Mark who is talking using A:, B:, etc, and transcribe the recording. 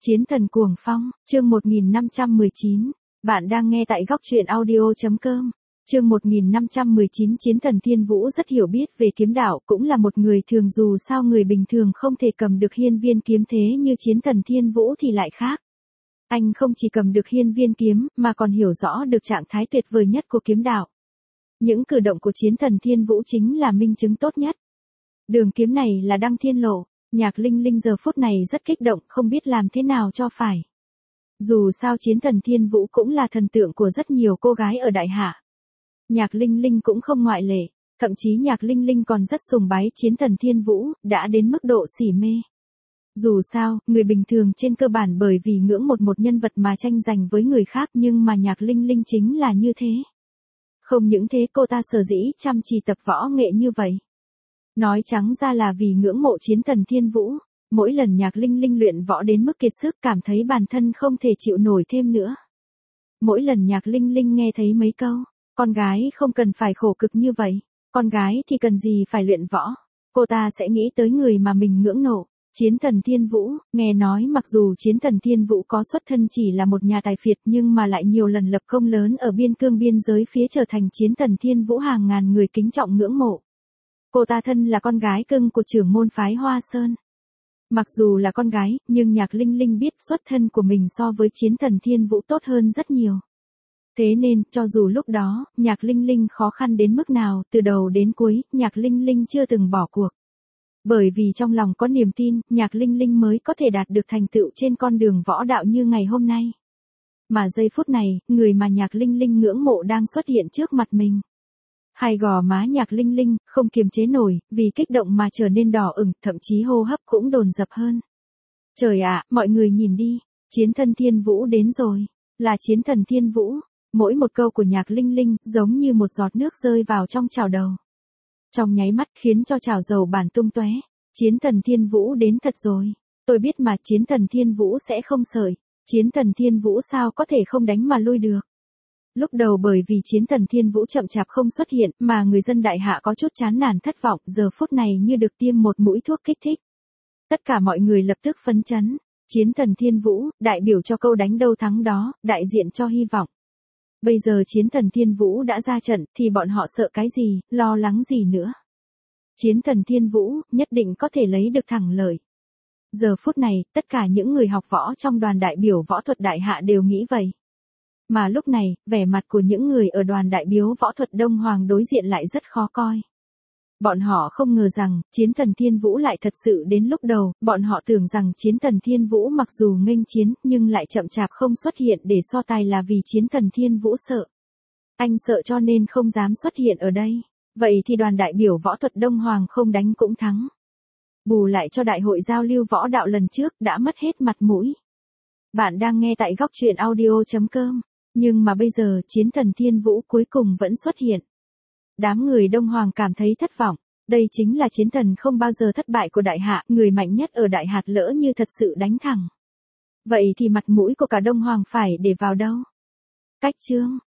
A: Chiến thần cuồng phong, chương 1519. Bạn đang nghe tại góc truyện audio.com. Chương 1519. Chiến thần Thiên Vũ rất hiểu biết về kiếm đạo, cũng là một người thường, dù sao người bình thường không thể cầm được hiên viên kiếm, thế như chiến thần Thiên Vũ thì lại khác. Anh không chỉ cầm được hiên viên kiếm, mà còn hiểu rõ được trạng thái tuyệt vời nhất của kiếm đạo. Những cử động của chiến thần Thiên Vũ chính là minh chứng tốt nhất. Đường kiếm này là đăng thiên lộ. Nhạc Linh Linh giờ phút này rất kích động, không biết làm thế nào cho phải. Dù sao chiến thần Thiên Vũ cũng là thần tượng của rất nhiều cô gái ở Đại Hạ. Nhạc Linh Linh cũng không ngoại lệ, thậm chí Nhạc Linh Linh còn rất sùng bái chiến thần Thiên Vũ, đã đến mức độ xỉ mê. Dù sao, người bình thường trên cơ bản bởi vì ngưỡng một nhân vật mà tranh giành với người khác, nhưng mà Nhạc Linh Linh chính là như thế. Không những thế, cô ta sở dĩ chăm chỉ tập võ nghệ như vậy. Nói trắng ra là vì ngưỡng mộ chiến thần Thiên Vũ. Mỗi lần Nhạc Linh Linh luyện võ đến mức kiệt sức, cảm thấy bản thân không thể chịu nổi thêm nữa. Mỗi lần Nhạc Linh Linh nghe thấy mấy câu, con gái không cần phải khổ cực như vậy, con gái thì cần gì phải luyện võ, cô ta sẽ nghĩ tới người mà mình ngưỡng mộ, chiến thần Thiên Vũ. Nghe nói mặc dù chiến thần Thiên Vũ có xuất thân chỉ là một nhà tài phiệt, nhưng mà lại nhiều lần lập công lớn ở biên cương biên giới phía, trở thành chiến thần Thiên Vũ hàng ngàn người kính trọng ngưỡng mộ. Cô ta thân là con gái cưng của trưởng môn phái Hoa Sơn. Mặc dù là con gái, nhưng Nhạc Linh Linh biết xuất thân của mình so với chiến thần Thiên Vũ tốt hơn rất nhiều. Thế nên, cho dù lúc đó, Nhạc Linh Linh khó khăn đến mức nào, từ đầu đến cuối, Nhạc Linh Linh chưa từng bỏ cuộc. Bởi vì trong lòng có niềm tin, Nhạc Linh Linh mới có thể đạt được thành tựu trên con đường võ đạo như ngày hôm nay. Mà giây phút này, người mà Nhạc Linh Linh ngưỡng mộ đang xuất hiện trước mặt mình. Hai gò má Nhạc Linh Linh không kiềm chế nổi, vì kích động mà trở nên đỏ ửng, thậm chí hô hấp cũng dồn dập hơn. Trời ạ, mọi người nhìn đi, chiến thần Thiên Vũ đến rồi, là chiến thần Thiên Vũ. Mỗi một câu của Nhạc Linh Linh giống như một giọt nước rơi vào trong chảo dầu. Trong nháy mắt khiến cho chảo dầu bản tung tóe. Chiến thần Thiên Vũ đến thật rồi. Tôi biết mà, chiến thần Thiên Vũ sẽ không sợi. Chiến thần Thiên Vũ sao có thể không đánh mà lui được. Lúc đầu bởi vì chiến thần Thiên Vũ chậm chạp không xuất hiện, mà người dân Đại Hạ có chút chán nản thất vọng, giờ phút này như được tiêm một mũi thuốc kích thích. Tất cả mọi người lập tức phấn chấn. Chiến thần Thiên Vũ, đại biểu cho câu đánh đâu thắng đó, đại diện cho hy vọng. Bây giờ chiến thần Thiên Vũ đã ra trận, thì bọn họ sợ cái gì, lo lắng gì nữa. Chiến thần Thiên Vũ, nhất định có thể lấy được thắng lợi. Giờ phút này, tất cả những người học võ trong đoàn đại biểu võ thuật Đại Hạ đều nghĩ vậy. Mà lúc này, vẻ mặt của những người ở đoàn đại biểu võ thuật Đông Hoàng đối diện lại rất khó coi. Bọn họ không ngờ rằng, chiến thần Thiên Vũ lại thật sự đến. Lúc đầu, bọn họ tưởng rằng chiến thần Thiên Vũ mặc dù nghênh chiến, nhưng lại chậm chạp không xuất hiện để so tài là vì chiến thần Thiên Vũ sợ. Anh sợ cho nên không dám xuất hiện ở đây. Vậy thì đoàn đại biểu võ thuật Đông Hoàng không đánh cũng thắng. Bù lại cho đại hội giao lưu võ đạo lần trước đã mất hết mặt mũi. Bạn đang nghe tại góc truyện audio.com. Nhưng mà bây giờ chiến thần Thiên Vũ cuối cùng vẫn xuất hiện. Đám người Đông Hoàng cảm thấy thất vọng. Đây chính là chiến thần không bao giờ thất bại của Đại Hạ, người mạnh nhất ở Đại Hạ, lỡ như thật sự đánh thẳng. Vậy thì mặt mũi của cả Đông Hoàng phải để vào đâu? Cách chương.